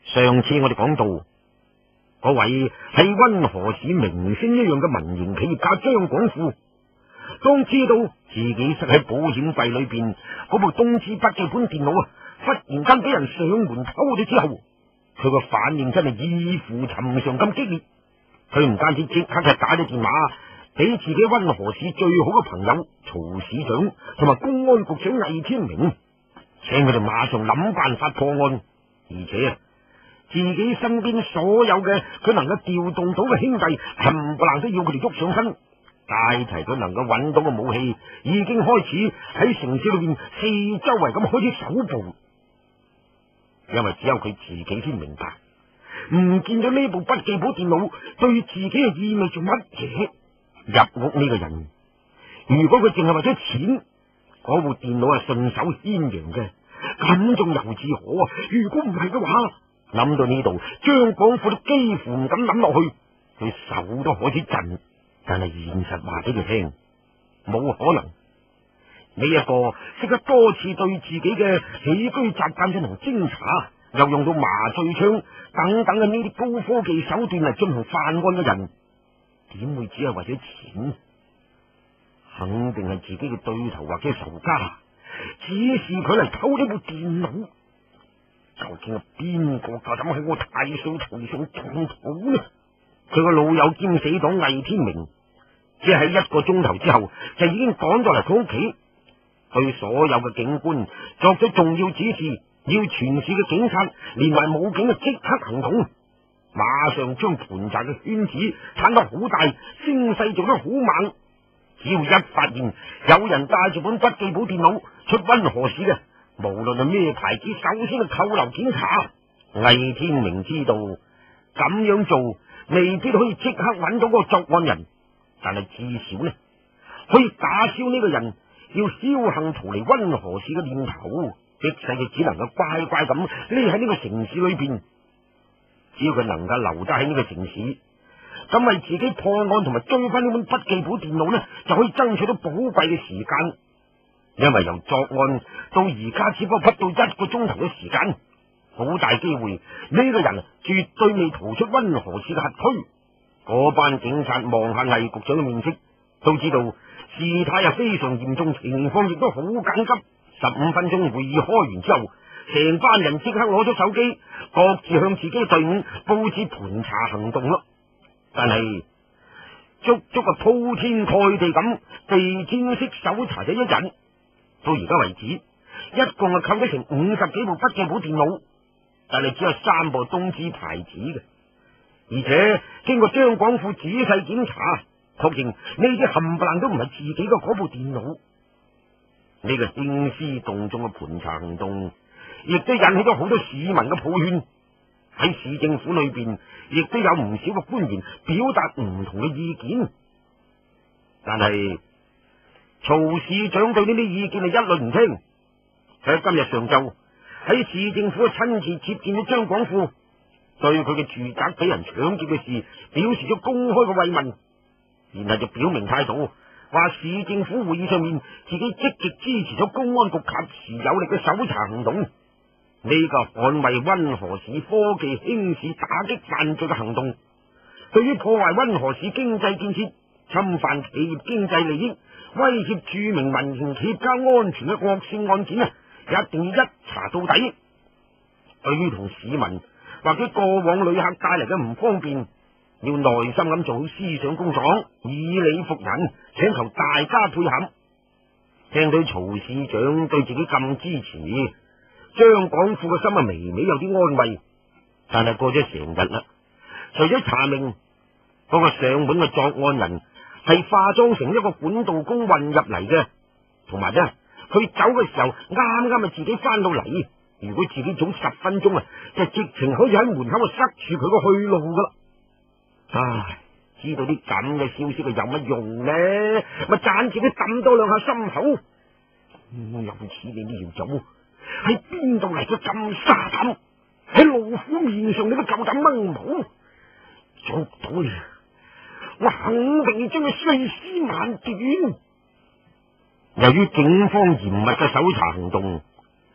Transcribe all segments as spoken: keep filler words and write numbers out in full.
上次我哋講到，嗰位係溫河市明星一樣嘅民營企業家張廣富，當知道自己塞喺保險櫃裏邊嗰部東芝筆記本電腦啊，忽然間俾人上門偷咗之後，佢個反應真係異乎尋常咁激烈。佢唔單止即刻就打咗電話俾自己溫河市最好嘅朋友曹市長同埋公安局長魏天明，請佢哋馬上諗辦法破案，而且啊，自己身邊所有嘅佢能夠調動到嘅兄弟冚唪唥都要佢哋喐上身，帶齊佢能夠揾到嘅武器，已經開始喺城市裏邊四周圍咁開始搜捕。因為只有佢自己先明白，唔見咗呢部筆記簿電腦對自己嘅意味住乜嘢。入屋呢個人，如果佢淨係為咗錢，嗰部電腦係順手牽羊嘅，咁仲由自可啊！如果唔係嘅話，諗到呢度，張廣富都幾乎唔敢諗落去，佢手都開始震。但係現實話俾佢聽，冇可能。呢一個識得多次對自己嘅起居習慣進行偵查，又用到麻醉槍等等嘅呢啲高科技手段嚟進行犯案嘅人，點會只係為咗錢？肯定係自己嘅對頭或者仇家，指示佢嚟偷呢部電腦。究竟係邊個夠膽喺我太歲頭上撞土呢？佢個老友兼死黨魏天明，只係喺一個鐘頭之後就已經趕咗嚟佢屋企，對所有嘅警官作咗重要指示，要全市嘅警察連埋武警嘅即刻行動，馬上將盤查嘅圈子攤得好大，聲勢做得好猛。只要一發現有人帶住本筆記簿電腦出溫河市嘅，無論係咩牌子，首先去扣留檢查。魏天明知道咁樣做未必可以即刻揾到嗰個作案人，但係至少呢，可以打消呢個人要僥倖逃離溫河市嘅念頭，迫使佢只能夠乖乖咁匿喺呢個城市裏邊。只要佢能夠留得喺呢個城市，咁為自己破案同埋追翻呢本筆記簿電腦呢，就可以爭取到寶貴嘅時間。因為由作案到而家只不過不到一個鐘頭嘅時間，好大機會呢個人絕對未逃出溫河市嘅轄區。嗰班警察望下魏局長嘅面色，都知道事態係非常嚴重，情況亦都好緊急。十五分鐘會議開完之後，成班人即刻攞咗手機，各自向自己嘅隊伍布置盤查行動咯。但係足足係鋪天蓋地咁地氈式搜查咗一陣，到而家為止，一共係扣咗成五十幾部筆記簿電腦，但係只有三部東芝牌子嘅，而且經過張廣富仔細檢查，確認呢啲冚唪唥都唔係自己嘅嗰部電腦。呢個興師動眾嘅盤查行動，亦都引起咗好多市民嘅抱怨。喺市政府裏邊，亦都有唔少嘅官員表達唔同嘅意見，但係曹市長對呢啲意見係一律唔聽。佢喺今日上晝喺市政府親自接見咗張廣富，對佢嘅住宅俾人搶劫嘅事表示咗公開嘅慰問，然後就表明態度，話市政府會議上面自己積極支持咗公安局及時有力嘅搜查行動。呢個捍衛溫河市科技興市、打擊犯罪嘅行動，對於破壞溫河市經濟建設、侵犯企業經濟利益、威脅著名民營企業家安全嘅惡性案件啊，一定要一查到底。對於同市民或者過往旅客帶嚟嘅唔方便，要耐心咁做好思想工作，以理服人，請求大家配合。聽到曹市長對自己咁支持，張廣富嘅心啊微微有啲安慰。但係過咗成日啦，除咗查明嗰個上門嘅作案人係化妝成一個管道工混入嚟嘅，同埋呢佢走嘅時候啱啱啊自己翻到嚟，如果自己早十分鐘啊，就直情可以喺門口啊塞住佢個去路噶啦。唉，知道啲咁嘅消息佢有乜用呢？咪盞自己抌多兩下心口。嗯，有似你呢條友喺邊度嚟咗咁沙膽？喺老虎面上你都夠膽掹毛？捉到你，我肯定要將佢碎屍萬段。由於警方嚴密嘅搜查行動，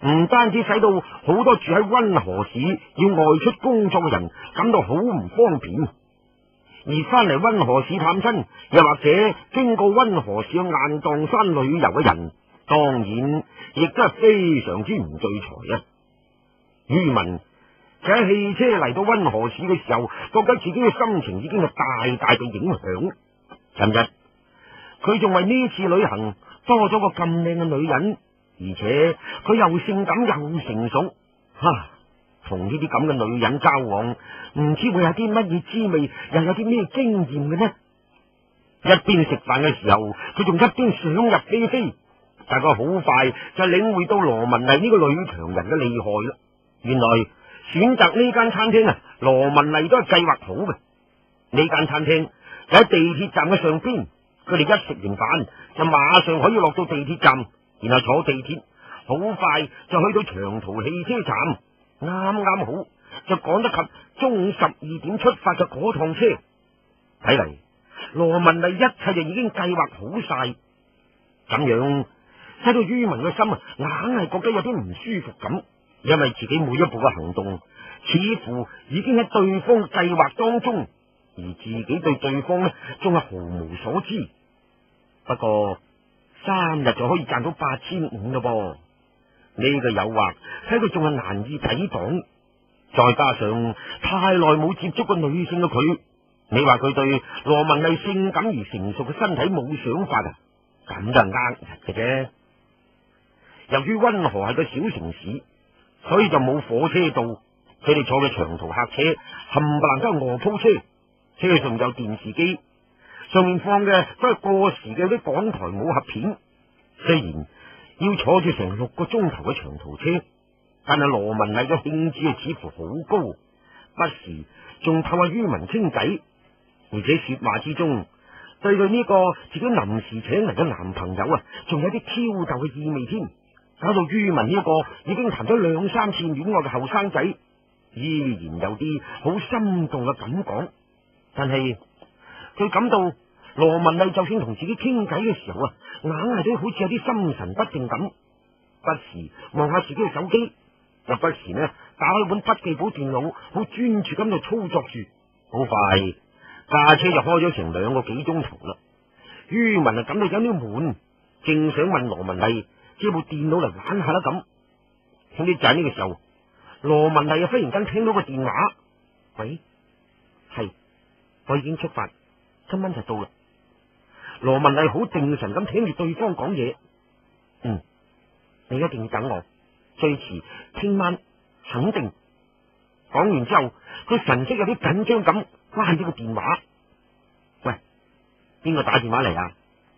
唔單止使到好多住喺溫河市要外出工作嘅人感到好唔方便，而翻嚟溫河市探親，又或者經過溫河市嘅雁蕩山旅遊嘅人，當然亦都係非常之唔聚財啊！于文就喺汽車嚟到溫河市嘅時候，覺得自己嘅心情已經係大大地影響。尋日佢仲為呢次旅行多咗個咁靚嘅女人，而且佢又性感又成熟，哈！同呢啲咁嘅女人交往，唔知會有啲乜嘢滋味，又有啲咩經驗嘅呢？一邊食飯嘅時候，佢仲一邊想入非非，但佢好快就領會到羅文麗呢個女強人嘅厲害啦。原來選擇呢間餐廳啊，羅文麗都係計劃好嘅。呢間餐廳就喺地鐵站嘅上邊，佢哋一食完飯就馬上可以落到地鐵站，然後坐地鐵，好快就去到長途汽車站，啱啱好就趕得及中午十二點出發嘅嗰趟車。睇嚟羅文麗一切就已經計劃好晒，咁樣使到于文嘅心啊，硬係覺得有啲唔舒服咁。因為自己每一步嘅行動似乎已經喺對方計劃當中，而自己對對方呢仲係毫無所知。不過三日就可以賺到八千五咯噃，呢個誘惑使佢仲係難以抵擋。再加上太耐冇接觸過女性嘅佢，你話佢對羅文麗性感而成熟嘅身體冇想法啊？咁就係呃人嘅啫。由於溫河係個小城市，所以就冇火車到，佢哋坐嘅長途客車冚唪唥都係臥鋪車，車上有電視機，上面放嘅都係過時嘅啲港台武俠片。雖然要坐住成六個鐘頭嘅長途車，但係羅文麗嘅興致啊似乎好高，不時仲透下于文傾偈，而且說話之中對佢呢個自己臨時請嚟嘅男朋友啊，仲有啲挑逗嘅意味添。搞到于文呢一個已經談咗兩三次戀愛嘅後生仔，依然有啲好心動嘅感覺。但係佢感到羅文麗就算同自己傾偈嘅時候啊，硬係都好似有啲心神不定咁，不時望下自己嘅手機，又不時呢打開本筆記簿電腦，好專注咁就操作住。好快駕車就開咗成兩個幾鐘頭啦。于文啊感到有啲悶，正想問羅文麗借部電腦嚟玩下啦咁，點知就喺呢個時候，羅文麗啊忽然間聽到個電話，喂，係，我已經出發，今晚就到啦。羅文麗好定神咁聽住對方講嘢，嗯，你一定要等我，最遲聽晚肯定。講完之後，佢神色有啲緊張咁關咗個電話。喂，邊個打電話嚟啊？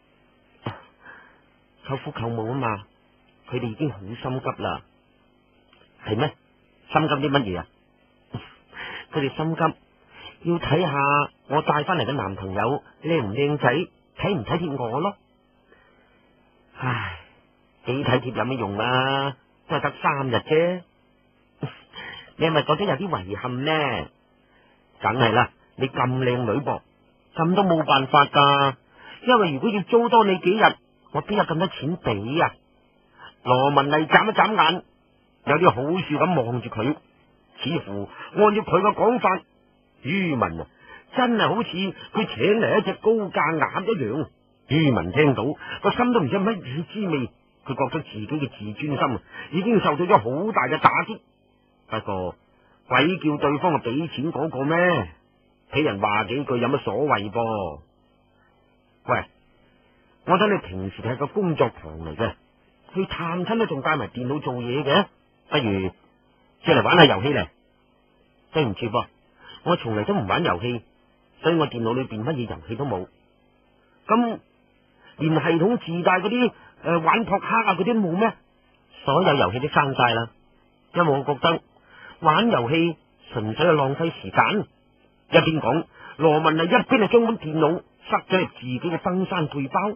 舅父舅母啊嘛，佢哋已經好心急啦。係咩？心急啲乜嘢啊？佢哋心急要睇下我帶翻嚟嘅男朋友靚唔靚仔，體唔體貼我咯。唉，幾體貼有咩用啊？都係得三日啫。你係咪覺得有啲遺憾呢？梗係啦，你咁靚女噃，咁都冇辦法噶。因為如果要租多你幾日，我邊有咁多錢俾啊？羅文麗眨一眨眼，有啲好笑咁望住佢，似乎按照佢嘅講法，于文啊真係好似佢請嚟一隻高價鴨一樣。于文聽到個心都唔知乜嘢滋味，佢覺得自己嘅自尊心已經受到咗好大嘅打擊。不過鬼叫對方係俾錢嗰個咩？俾人話幾句有乜所謂噃？喂，我睇你平時係個工作狂嚟嘅，去探親都仲帶埋電腦做嘢嘅，不如借嚟玩下遊戲嚟。對唔住噃，我從嚟都唔玩遊戲，所以我電腦裏邊乜嘢遊戲都冇。咁連系統自帶嗰啲誒玩撲克啊嗰啲冇咩？所有遊戲都刪晒啦，因為我覺得玩遊戲純粹係浪費時間。一邊講，羅文係一邊係將本電腦塞咗入自己嘅登山背包。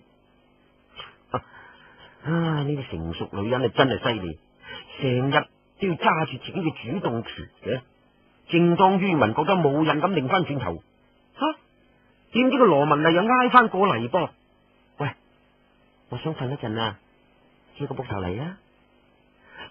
啊，呢啲成熟女人係真係犀利，成日都要揸住自己嘅主動權嘅。正當于文覺得冇癮咁擰翻轉頭，吓、啊，點知個羅文麗又挨翻過嚟噃？喂，我想瞓一陣啊，借個膊頭嚟啊！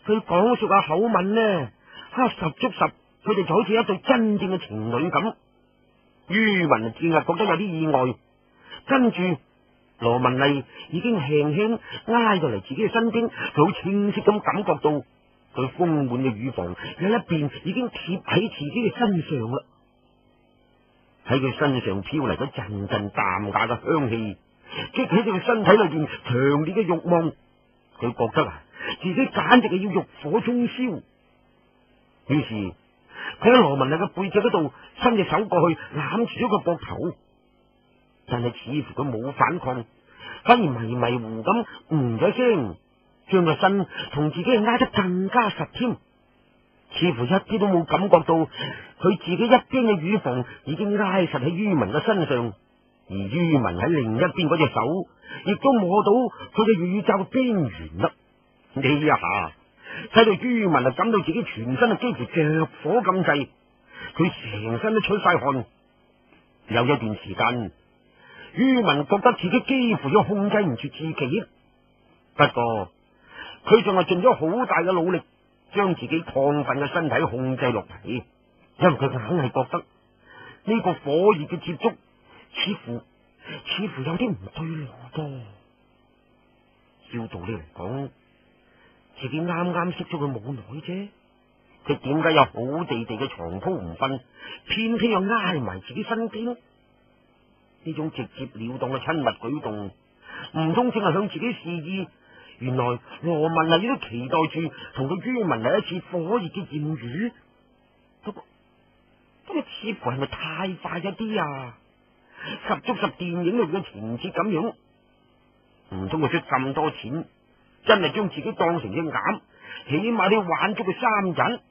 佢講述下口吻呢，哈十足十，佢哋就好似一對真正嘅情侶咁。于文正係覺得有啲意外，跟住羅文麗已經輕輕挨到嚟自己嘅身邊，佢好清晰咁感覺到佢豐滿嘅乳房有一邊已經貼喺自己嘅身上啦。喺佢身上飄嚟咗陣陣淡雅嘅香氣，激起佢身體裏邊強烈嘅慾望。佢覺得啊，自己簡直係要欲火中燒。於是佢喺羅文麗嘅背脊嗰度伸隻手過去攬住咗個膊頭，但係似乎佢冇反抗，反而迷迷糊咁嗯咗聲，將個身同自己係挨得更加實添，似乎一啲都冇感覺到佢自己一邊嘅乳房已經挨實喺于文嘅身上，而于文喺另一邊嗰隻手亦都摸到佢嘅乳罩邊緣啦。呢一下使到于文啊感到自己全身啊幾乎着火咁滯，佢成身都出晒汗。有一段時間，于文覺得自己幾乎要控制唔住自己，不過佢仲係盡咗好大嘅努力將自己亢奮嘅身體控制落嚟，因為佢硬係覺得呢個火熱嘅接觸似乎似乎有啲唔對路噃。照道理嚟講，自己啱啱識咗佢冇耐啫，佢點解有好地地嘅床鋪唔瞓，偏偏又挨埋自己身邊？呢種直接了當嘅親密舉動，唔通正係向自己示意，原來羅文麗亦都期待住同佢于文麗一次火熱嘅艷遇？不過不過似乎係咪太快一啲啊？十足十電影裏嘅情節咁樣，唔通佢出咁多錢，真係將自己當成隻鴨，起碼都要玩足佢三日？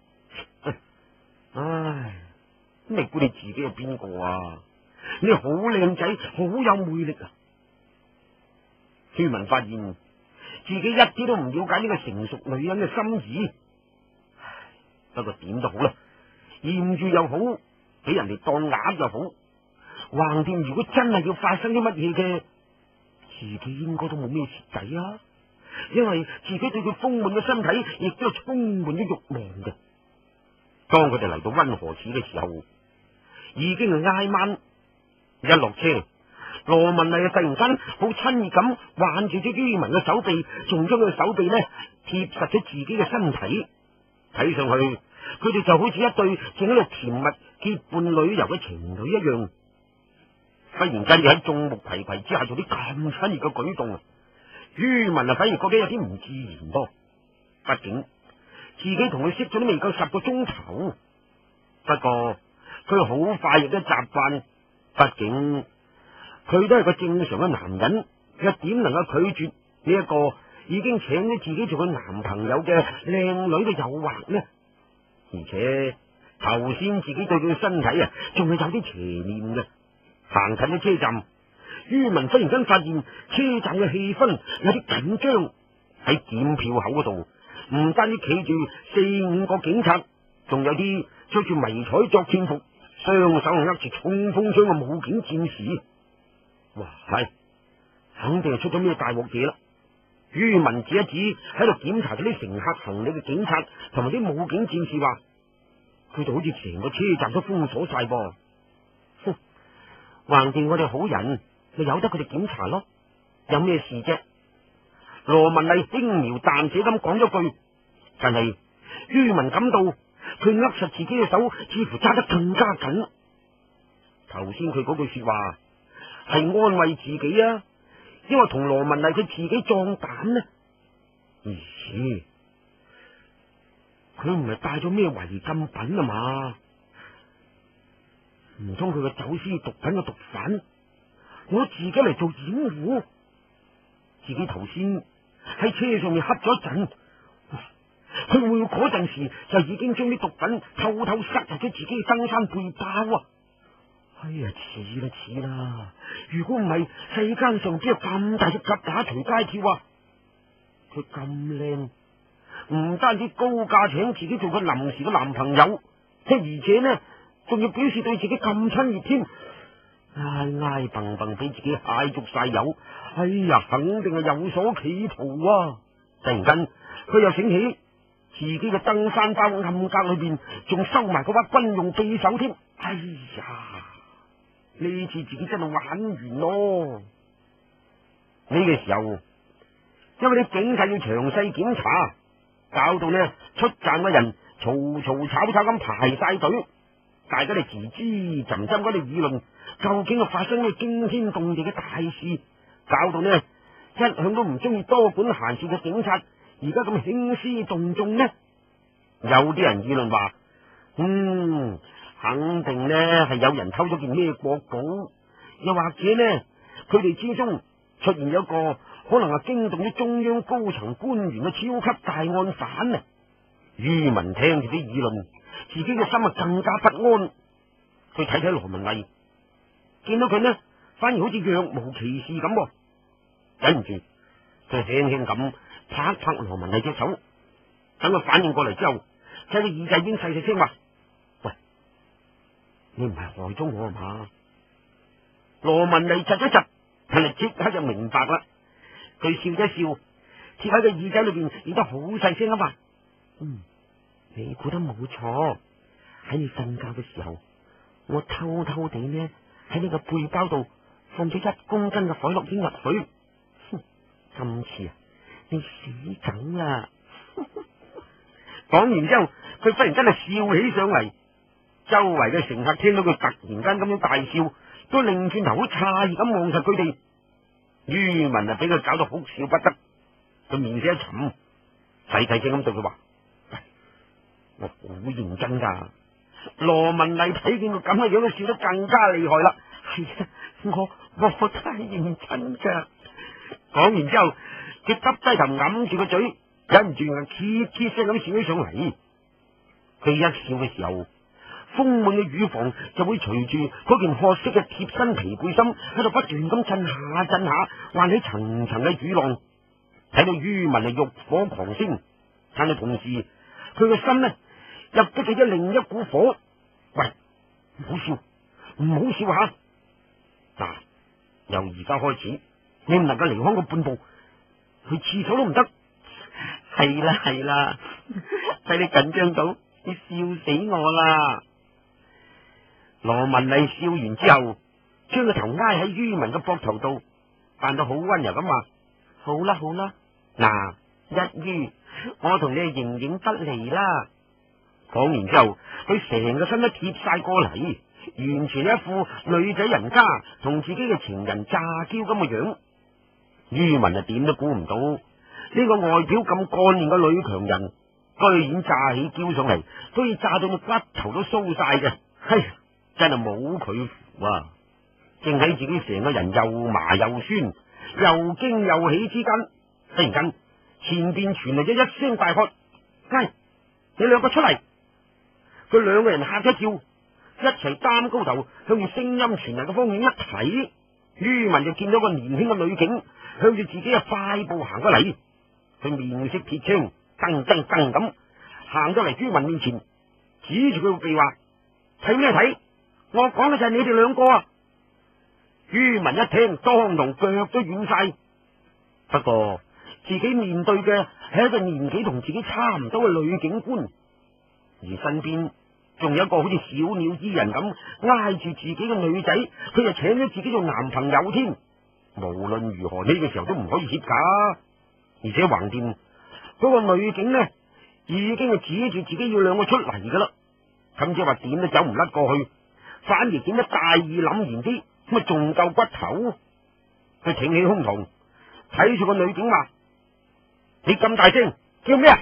唉，你估你自己係邊個啊？你好靚仔，好有魅力啊！于文發現自己一啲都唔了解呢個成熟女人嘅心意。不過點都好啦，艷遇又好，俾人哋當鴨又好，橫掂如果真係要發生啲乜嘢嘅，自己應該都冇咩蝕底啊！因為自己對佢豐滿嘅身體亦都係充滿咗慾望嘅。當佢哋嚟到溫和寺嘅時候，已經係挨晚。一落車，羅文麗突然間好親熱咁挽住咗于文嘅手臂，仲將佢嘅手臂呢貼實咗自己嘅身體，睇上去佢哋就好似一對正喺度甜蜜結伴旅遊嘅情侶一樣。忽然間喺眾目睽睽之下做啲咁親熱嘅舉動，于文啊反而覺得有啲唔自然噃。畢竟自己同佢識咗都未夠十個鐘頭，不過佢好快亦都習慣。畢竟佢都係個正常嘅男人，又點能夠拒絕呢一個已經請咗自己做佢男朋友嘅靚女嘅誘惑呢？而且頭先自己對佢嘅身體啊，仲係有啲邪念嘅。行近咗車站，于文忽然間發現車站嘅氣氛有啲緊張。喺檢票口嗰度，唔單止企住四五個警察，仲有啲着住迷彩作戰服，雙手握住衝鋒槍嘅武警戰士。哇，係肯定係出咗咩大鑊嘢啦！于文指一指喺度檢查嗰啲乘客行李嘅警察同埋啲武警戰士，話佢哋好似成個車站都封鎖晒噃。哼，橫掂我哋好人，咪由得佢哋檢查咯，有咩事啫？羅文麗輕描淡寫咁講咗句，但係于文感到佢握實自己嘅手似乎揸得更加緊。頭先佢嗰句說話係安慰自己啊，因為同羅文麗佢自己壯膽呢？咦，佢唔係帶咗咩違禁品啊嘛？唔通佢個走私毒品嘅毒販，我自己嚟做掩護？自己頭先喺車上面瞌咗一陣，佢會嗰陣時就已經將啲毒品偷偷塞入咗自己嘅登山背包啊！哎呀，似啦似啦！如果唔係世間上邊有咁大隻蛤乸隨街跳啊！佢咁靚，唔單止高價請自己做佢臨時嘅男朋友，即而且呢，仲要表示對自己咁親熱添，挨挨嘭嘭俾自己揩足晒油。哎呀，肯定係有所企圖啊！突然間，佢又醒起自己嘅登山包暗格裏邊仲收埋嗰把軍用匕首添。哎呀，呢次自己真係玩完咯！呢個時候，因為啲警察要詳細檢查，搞到呢出站嘅人嘈嘈吵吵咁排晒隊，大家哋吱吱斟斟嗰度議論，究竟係發生咩驚天動地嘅大事，搞到呢一向都唔中意多管閒事嘅警察，而家咁興師動眾呢？有啲人議論話，嗯，肯定呢係有人偷咗件咩國寶，又或者呢佢哋之中出現咗個可能係驚動咗中央高層官員嘅超級大案犯啊！于文聽住啲議論，自己嘅心啊更加不安。佢睇睇羅文麗，見到佢呢，反而好似若無其事咁，忍唔住，佢輕輕咁拍拍羅文麗隻手，等佢反應過嚟之後，喺佢耳仔邊細細聲話：喂，你唔係害咗我啊嘛？羅文麗窒一窒，佢哋即刻就明白啦。佢笑一笑，貼喺個耳仔裏邊，亦都好細聲咁話：嗯，你估得冇錯。喺你瞓覺嘅時候，我偷偷地呢喺你個背包度放咗一公斤嘅海洛因入去。哼，今次啊，你死梗啦！講完之後，佢忽然間係笑起上嚟，周圍嘅乘客聽到佢突然間咁樣大笑，都擰轉頭好詫異咁望實佢哋。于文啊，俾佢搞到哭笑不得，佢面色一沉，細細聲咁對佢話：我好認真噶。羅文麗睇見佢咁嘅樣，都笑得更加厲害啦。係啊，我我太認真噶。講完之後，佢耷低頭揞住個嘴，忍唔住啊，切切聲咁笑起上嚟。佢一笑嘅時候，豐滿嘅乳房就會隨住嗰件褐色嘅貼身皮背心喺度不斷咁震下震下，喚起層層嘅雨浪。睇到于文係欲火狂升，但係同時佢個心呢又激起咗另一股火。喂，唔好笑，唔好笑吓！嗱、啊，由而家開始，你唔能夠離開我半步，去廁所都唔得。係啦係啦，睇你緊張到，你笑死我啦！羅文麗笑完之後，將個頭挨喺于文嘅膊頭度，扮到好溫柔咁話：好啦好啦，嗱，一於我同你形影不離啦。講完之後，佢成個身都貼晒過嚟，完全一副女仔人家同自己嘅情人詐嬌咁嘅樣。于文啊，點都估唔到呢個外表咁幹練嘅女強人，居然詐起嬌上嚟，都要詐到個骨頭都酥晒嘅。嘿，真係冇佢符啊！正喺自己成個人又麻又酸、又驚又喜之間，突然間前邊傳嚟咗一聲大喝：喂，你兩個出嚟！佢兩個人嚇一跳，一齊擔高頭向住聲音傳嚟嘅方向一睇，于文就見到個年輕嘅女警向住自己嘅快步行過嚟。佢面色鐵青，噔噔噔咁行咗嚟于文面前，指住佢個鼻話：睇咩睇？我講嘅就係你哋兩個啊！于文一聽，當堂腳都軟晒。不過自己面對嘅係一個年紀同自己差唔多嘅女警官，而身邊仲有一個好似小鳥依人咁挨住自己嘅女仔，佢就請咗自己做男朋友添。無論如何呢個時候都唔可以怯噶，而且橫掂嗰個女警呢已經係指住自己要兩個出嚟噶啦，咁即係話點都走唔甩過去，反而顯得大義凜然啲，咁啊仲夠骨頭。佢挺起胸膛睇住個女警話：你咁大聲叫咩啊？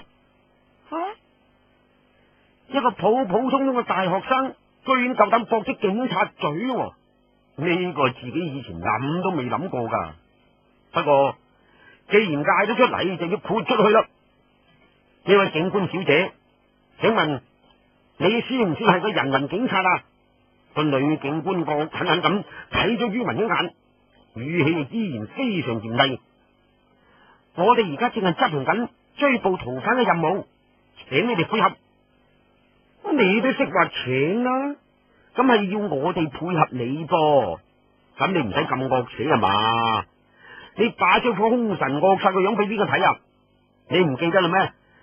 一個普普通通嘅大學生，居然夠膽駁啲警察嘴，啊，呢個自己以前諗都未諗過噶。不過既然嗌咗出嚟，就要豁出去啦。呢位警官小姐，請問你算唔算係個人民警察啊？個女警官個狠狠咁睇咗于文一眼，語氣依然非常嚴厲。我哋而家正係執行緊追捕逃犯嘅任務，請你哋配合。你都識話請啦，咁係要我哋配合你噃，咁你唔使咁惡死啊嘛？你擺咗副凶神惡煞個樣俾邊個睇啊？你唔記得啦咩？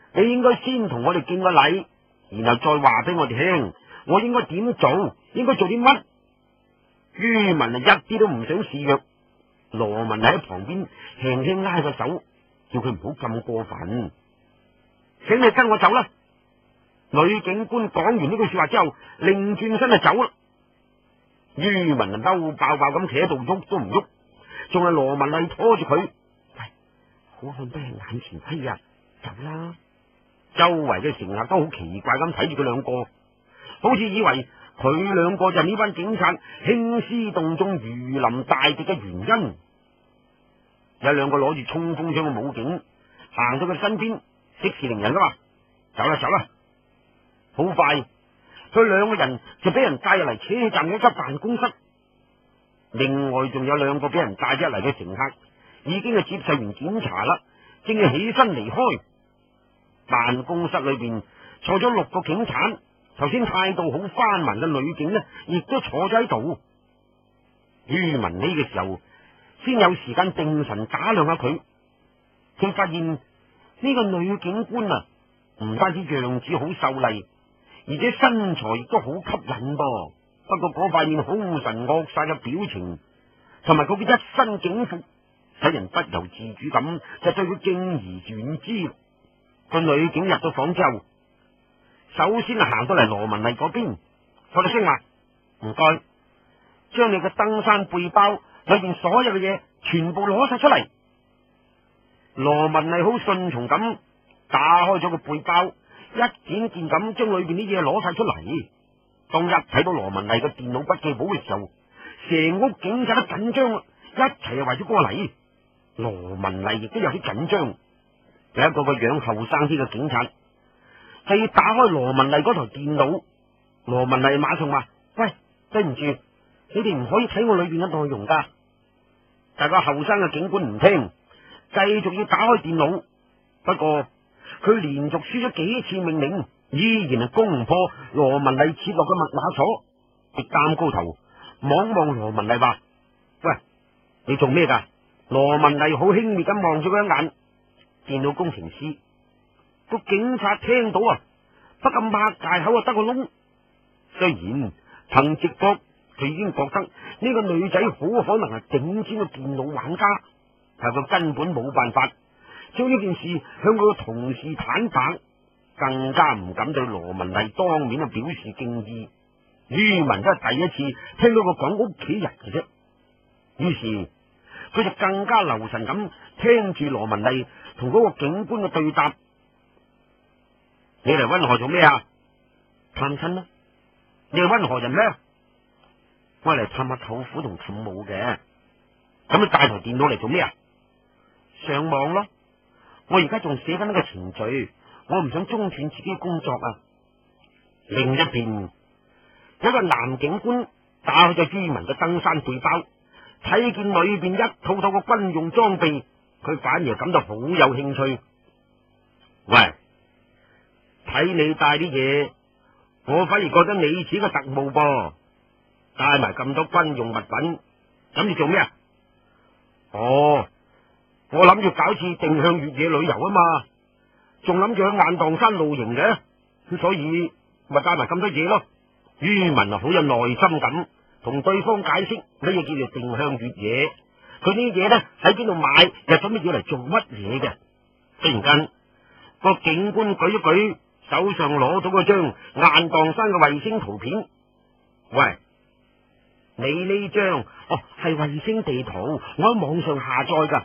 你應該先同我哋敬個禮，然後再話俾我哋聽，我應該點做，應該做啲乜？于文啊，一啲都唔想示弱。羅文喺旁邊輕輕拉個手，叫佢唔好咁過分。請你跟我走啦！女警官講完呢句說話之後，擰轉身就走啦。于文啊，嬲爆爆咁企喺度，喐都唔喐，仲係羅文麗拖住佢。喂，好看不係眼前飛啊！走啦！周圍嘅乘客都好奇怪咁睇住佢兩個，好似以為佢兩個就係呢班警察興師動眾、如臨大敵嘅原因。有兩個攞住衝鋒槍嘅武警行到佢身邊，息事寧人噶嘛，走啦走啦！好快，佢兩個人就俾人帶入嚟車站嘅一間辦公室。另外仲有兩個俾人帶咗嚟嘅乘客，已經係接受完檢查啦，正係起身離開。辦公室裏邊坐咗六個警察，頭先態度好翻蠻嘅女警呢，亦都坐咗喺度。于文呢個時候先有時間定神打量下佢，佢發現呢個女警官啊，唔單止樣子好秀麗，而且身材亦都好吸引噃。不過嗰塊面兇神惡煞嘅表情，同埋佢嘅一身警服，使人不由自主咁就對佢敬而遠之。個女警入到房之後，首先行到嚟羅文麗嗰邊，佢哋聲話：唔該，將你嘅登山背包裏邊所有嘅嘢全部攞晒出嚟。羅文麗好順從咁打開咗個背包，一件件咁將裏邊啲嘢攞晒出嚟。當一睇到羅文麗嘅電腦筆記簿嘅時候，成屋警察都緊張啦，一齊就圍咗過嚟。羅文麗亦都有啲緊張。有一個個樣後生啲嘅警察，就要打開羅文麗嗰台電腦。羅文麗馬上話：喂，對唔住，你哋唔可以睇我裏邊嘅內容噶。但個後生嘅警官唔聽，繼續要打開電腦。不過佢連續輸咗幾次命令，依然係攻唔破羅文麗設落嘅密碼鎖。佢擔高頭望望羅文麗話：喂，你做咩噶？羅文麗好輕蔑咁望住佢一眼。電腦工程師，個警察聽到啊，不禁擘大口啊，得個窿。雖然憑直覺佢已經覺得呢個女仔好可能係頂尖嘅電腦玩家，但佢根本冇辦法將呢件事向佢嘅同事坦白，更加唔敢對羅文麗當面啊表示敬意。于文都係第一次聽到佢講屋企人嘅啫，於是佢就更加留神咁聽住羅文麗同嗰個警官嘅對答。你嚟溫河做咩啊？探親啦。你係溫河人咩？我嚟探下舅父同舅母嘅。咁你帶台電腦嚟做咩啊？上網咯。我而家仲寫緊呢個程序，我唔想中斷自己嘅工作啊。另一邊有一個男警官打開咗于文嘅登山背包，睇見裏邊一套套嘅軍用裝備，佢反而感到好有興趣。喂，睇你帶啲嘢，我反而覺得你似個特務噃，帶埋咁多軍用物品，諗住做咩啊？哦，我諗住搞次定向越野旅遊啊嘛，仲諗住去雁蕩山露營嘅，咁所以咪帶埋咁多嘢咯。于文啊，好有耐心咁同對方解釋乜嘢叫做定向越野，佢啲嘢咧喺邊度買，又準備要嚟做乜嘢嘅。忽然間，個警官舉一舉手上攞到嗰張雁蕩山嘅衛星圖片。喂，你呢張哦係衛星地圖，我喺網上下載噶。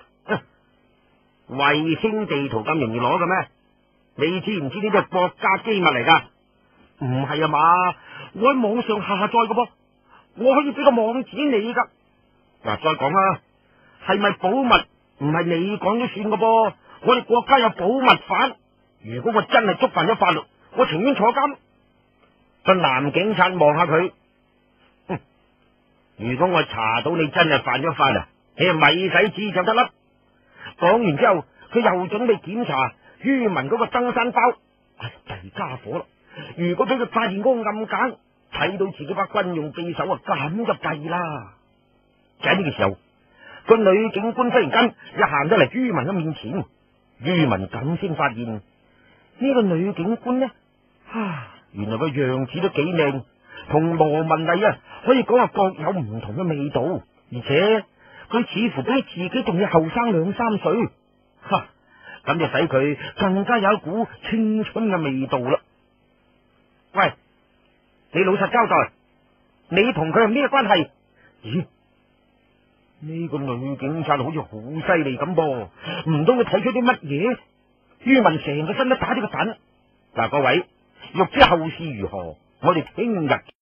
衛星地圖咁容易攞嘅咩？你知唔知呢啲係國家機密嚟噶？唔係啊嘛，我喺網上下載嘅噃，我可以俾個網址你噶。嗱，再講啦，係咪保密？唔係你講咗算嘅噃，我哋國家有保密法。如果我真係觸犯咗法律，我情願坐監。個男警察望下佢，哼，如果我查到你真係犯咗法啊，你係咪使知就得啦。講完之後，佢又準備檢查于文嗰個登山包。哎，弊家伙啦！如果俾佢發現嗰個暗間，睇到自己把軍用匕首啊，咁就弊啦。就喺呢個時候，個女警官忽然間又行咗嚟于文嘅面前。于文咁先發現呢個女警官呢，啊，原來個樣子都幾靚，同羅文麗啊可以講話各有唔同嘅味道，而且佢似乎比自己仲要後生兩三歲，哈，咁就使佢更加有一股青春嘅味道啦。喂，你老實交代，你同佢係咩關係？咦，呢個女警察好似好犀利咁噃，唔通佢睇出啲乜嘢？于文成個身都打咗個突。嗱，各位，欲知後事如何，我哋聽日